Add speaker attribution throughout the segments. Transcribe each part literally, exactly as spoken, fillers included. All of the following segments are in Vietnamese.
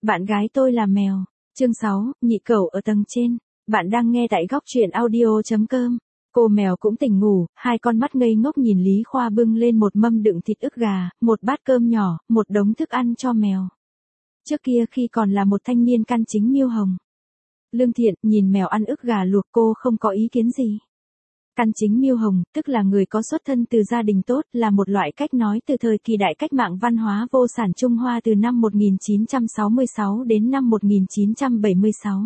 Speaker 1: Bạn gái tôi là mèo. Chương sáu, nhị cẩu ở tầng trên. Bạn đang nghe tại góc truyện audio chấm com. Cô mèo cũng tỉnh ngủ, hai con mắt ngây ngốc nhìn Lý Khoa bưng lên một mâm đựng thịt ức gà, một bát cơm nhỏ, một đống thức ăn cho mèo. Trước kia khi còn là một thanh niên căn chính Miêu Hồng. Lương thiện, nhìn mèo ăn ức gà luộc cô không có ý kiến gì. Căn chính Miêu Hồng, tức là người có xuất thân từ gia đình tốt, là một loại cách nói từ thời kỳ đại cách mạng văn hóa vô sản Trung Hoa từ năm một nghìn chín trăm sáu mươi sáu đến năm một nghìn chín trăm bảy mươi sáu.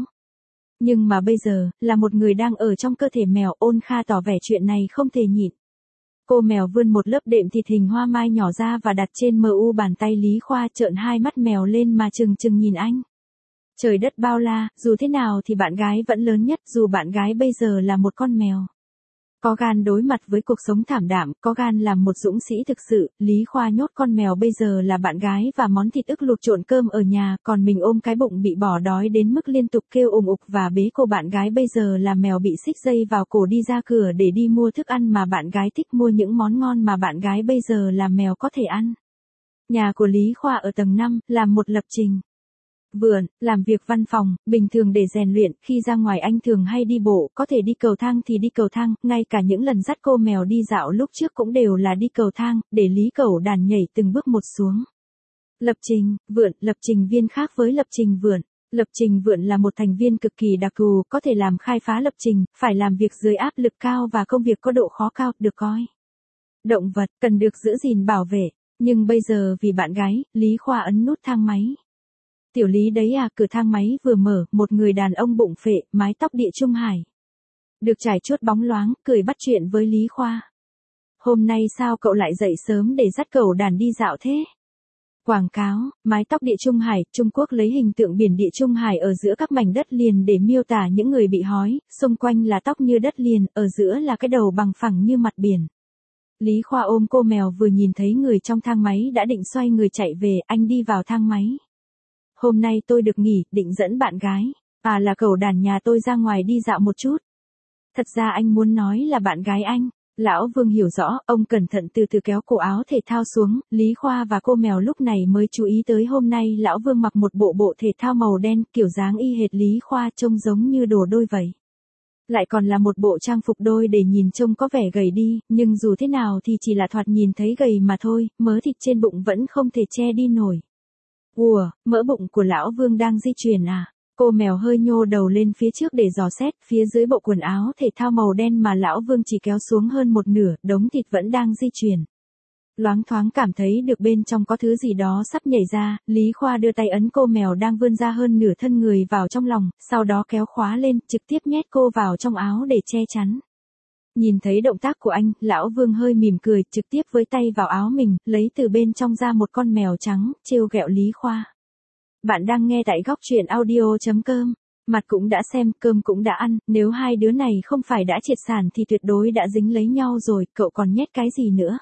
Speaker 1: Nhưng mà bây giờ, là một người đang ở trong cơ thể mèo. Ôn Kha tỏ vẻ chuyện này không thể nhịn. Cô mèo vươn một lớp đệm thịt hình hoa mai nhỏ ra và đặt trên mờ u bàn tay Lý Khoa, trợn hai mắt mèo lên mà trừng trừng nhìn anh. Trời đất bao la, dù thế nào thì bạn gái vẫn lớn nhất, dù bạn gái bây giờ là một con mèo. Có gan đối mặt với cuộc sống thảm đạm, có gan làm một dũng sĩ thực sự. Lý Khoa nhốt con mèo bây giờ là bạn gái và món thịt ức luộc trộn cơm ở nhà, còn mình ôm cái bụng bị bỏ đói đến mức liên tục kêu ùng ục và bế cô bạn gái bây giờ là mèo bị xích dây vào cổ đi ra cửa để đi mua thức ăn mà bạn gái thích, mua những món ngon mà bạn gái bây giờ là mèo có thể ăn. Nhà của Lý Khoa ở tầng năm, làm một lập trình. Vườn, làm việc văn phòng, bình thường để rèn luyện, khi ra ngoài anh thường hay đi bộ, có thể đi cầu thang thì đi cầu thang, ngay cả những lần dắt cô mèo đi dạo lúc trước cũng đều là đi cầu thang, để Lý Cẩu Đàn nhảy từng bước một xuống. Lập trình, vườn, lập trình viên khác với lập trình vườn. Lập trình vườn là một thành viên cực kỳ đặc thù, có thể làm khai phá lập trình, phải làm việc dưới áp lực cao và công việc có độ khó cao, được coi. Động vật, cần được giữ gìn bảo vệ, nhưng bây giờ vì bạn gái, Lý Khoa ấn nút thang máy. Tiểu Lý đấy à, cửa thang máy vừa mở, một người đàn ông bụng phệ, mái tóc địa trung hải. Được trải chuốt bóng loáng, cười bắt chuyện với Lý Khoa. Hôm nay sao cậu lại dậy sớm để dắt Cẩu Đàn đi dạo thế? Quảng cáo, mái tóc địa trung hải, Trung Quốc lấy hình tượng biển địa trung hải ở giữa các mảnh đất liền để miêu tả những người bị hói, xung quanh là tóc như đất liền, ở giữa là cái đầu bằng phẳng như mặt biển. Lý Khoa ôm cô mèo vừa nhìn thấy người trong thang máy đã định xoay người chạy về, anh đi vào thang máy. Hôm nay tôi được nghỉ, định dẫn bạn gái, à là Cẩu Đàn nhà tôi ra ngoài đi dạo một chút. Thật ra anh muốn nói là bạn gái anh. Lão Vương hiểu rõ, ông cẩn thận từ từ kéo cổ áo thể thao xuống, Lý Khoa và cô mèo lúc này mới chú ý tới hôm nay Lão Vương mặc một bộ bộ thể thao màu đen, kiểu dáng y hệt Lý Khoa, trông giống như đồ đôi vậy. Lại còn là một bộ trang phục đôi để nhìn trông có vẻ gầy đi, nhưng dù thế nào thì chỉ là thoạt nhìn thấy gầy mà thôi, mớ thịt trên bụng vẫn không thể che đi nổi. Ùa, mỡ bụng của Lão Vương đang di chuyển à? Cô mèo hơi nhô đầu lên phía trước để dò xét, phía dưới bộ quần áo thể thao màu đen mà Lão Vương chỉ kéo xuống hơn một nửa, đống thịt vẫn đang di chuyển. Loáng thoáng cảm thấy được bên trong có thứ gì đó sắp nhảy ra, Lý Khoa đưa tay ấn cô mèo đang vươn ra hơn nửa thân người vào trong lòng, sau đó kéo khóa lên, trực tiếp nhét cô vào trong áo để che chắn. Nhìn thấy động tác của anh, Lão Vương hơi mỉm cười, trực tiếp với tay vào áo mình, lấy từ bên trong ra một con mèo trắng, trêu ghẹo Lý Khoa. Bạn đang nghe tại góc truyện audio chấm com. Mặt cũng đã xem, cơm cũng đã ăn, nếu hai đứa này không phải đã triệt sản thì tuyệt đối đã dính lấy nhau rồi, cậu còn nhét cái gì nữa?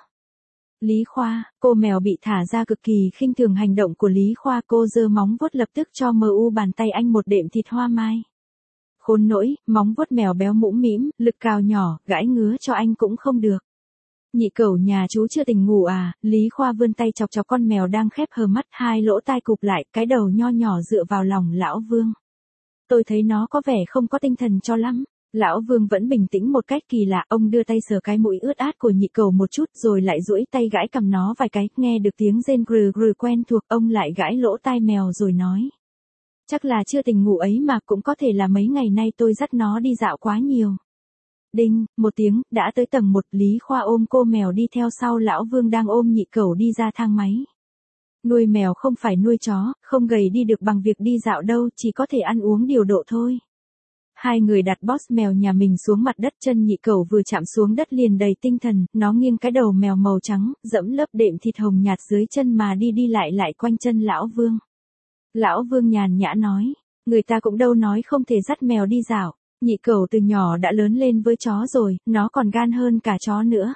Speaker 1: Lý Khoa, cô mèo bị thả ra cực kỳ khinh thường hành động của Lý Khoa, cô giơ móng vuốt lập tức cho mờ u bàn tay anh một đệm thịt hoa mai. Khốn nỗi, móng vuốt mèo béo mũm mĩm, lực cào nhỏ, gãi ngứa cho anh cũng không được. Nhị cẩu nhà chú chưa tỉnh ngủ à? Lý Khoa vươn tay chọc chọc con mèo đang khép hờ mắt, hai lỗ tai cụp lại, cái đầu nho nhỏ dựa vào lòng Lão Vương. Tôi thấy nó có vẻ không có tinh thần cho lắm. Lão Vương vẫn bình tĩnh một cách kỳ lạ, ông đưa tay sờ cái mũi ướt át của nhị cẩu một chút rồi lại duỗi tay gãi cằm nó vài cái, nghe được tiếng rên grừ grừ quen thuộc, ông lại gãi lỗ tai mèo rồi nói. Chắc là chưa tỉnh ngủ ấy mà, cũng có thể là mấy ngày nay tôi dắt nó đi dạo quá nhiều. Đinh, một tiếng, đã tới tầng một, Lý Khoa ôm cô mèo đi theo sau Lão Vương đang ôm nhị cẩu đi ra thang máy. Nuôi mèo không phải nuôi chó, không gầy đi được bằng việc đi dạo đâu, chỉ có thể ăn uống điều độ thôi. Hai người đặt boss mèo nhà mình xuống mặt đất, chân nhị cẩu vừa chạm xuống đất liền đầy tinh thần, nó nghiêng cái đầu mèo màu trắng, dẫm lớp đệm thịt hồng nhạt dưới chân mà đi đi lại lại quanh chân Lão Vương. Lão Vương nhàn nhã nói, người ta cũng đâu nói không thể dắt mèo đi dạo. Nhị cẩu từ nhỏ đã lớn lên với chó rồi, nó còn gan hơn cả chó nữa.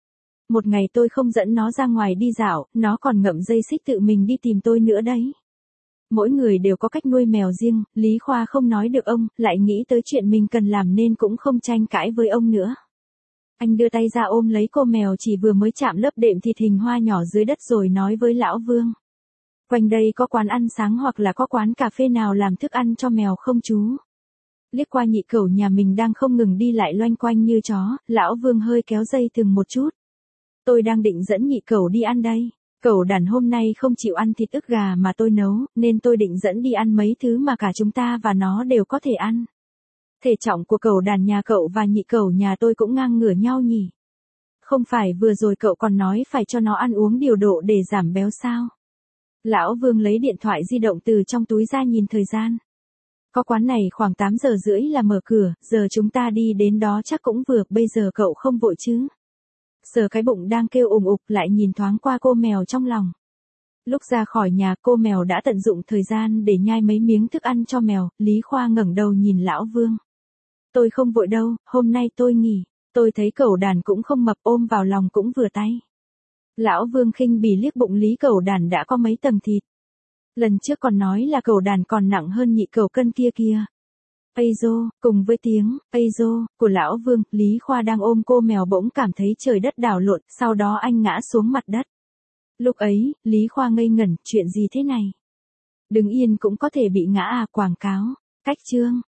Speaker 1: Một ngày tôi không dẫn nó ra ngoài đi dạo, nó còn ngậm dây xích tự mình đi tìm tôi nữa đấy. Mỗi người đều có cách nuôi mèo riêng, Lý Khoa không nói được ông, lại nghĩ tới chuyện mình cần làm nên cũng không tranh cãi với ông nữa. Anh đưa tay ra ôm lấy cô mèo chỉ vừa mới chạm lớp đệm thịt hình hoa nhỏ dưới đất rồi nói với Lão Vương. Quanh đây có quán ăn sáng hoặc là có quán cà phê nào làm thức ăn cho mèo không chú? Liếc qua nhị cẩu nhà mình đang không ngừng đi lại loanh quanh như chó, lão Vương hơi kéo dây thừng một chút. Tôi đang định dẫn nhị cẩu đi ăn đây. Cẩu đàn hôm nay không chịu ăn thịt ức gà mà tôi nấu, nên tôi định dẫn đi ăn mấy thứ mà cả chúng ta và nó đều có thể ăn. Thể trọng của cẩu đàn nhà cậu và nhị cẩu nhà tôi cũng ngang ngửa nhau nhỉ? Không phải vừa rồi cậu còn nói phải cho nó ăn uống điều độ để giảm béo sao? Lão Vương lấy điện thoại di động từ trong túi ra nhìn thời gian. Có quán này khoảng tám giờ rưỡi là mở cửa, giờ chúng ta đi đến đó chắc cũng vừa, bây giờ cậu không vội chứ? Sờ cái bụng đang kêu ùng ục lại nhìn thoáng qua cô mèo trong lòng. Lúc ra khỏi nhà cô mèo đã tận dụng thời gian để nhai mấy miếng thức ăn cho mèo, Lý Khoa ngẩng đầu nhìn lão Vương. Tôi không vội đâu, hôm nay tôi nghỉ, tôi thấy cẩu đàn cũng không mập ôm vào lòng cũng vừa tay. Lão Vương khinh bỉ liếc bụng Lý cẩu đàn đã có mấy tầng thịt. Lần trước còn nói là cẩu đàn còn nặng hơn nhị cẩu cân kia kia. Ây dô, cùng với tiếng, Ây dô, của lão Vương, Lý Khoa đang ôm cô mèo bỗng cảm thấy trời đất đảo lộn, sau đó anh ngã xuống mặt đất. Lúc ấy, Lý Khoa ngây ngẩn, chuyện gì thế này? Đứng yên cũng có thể bị ngã à, quảng cáo, cách chương.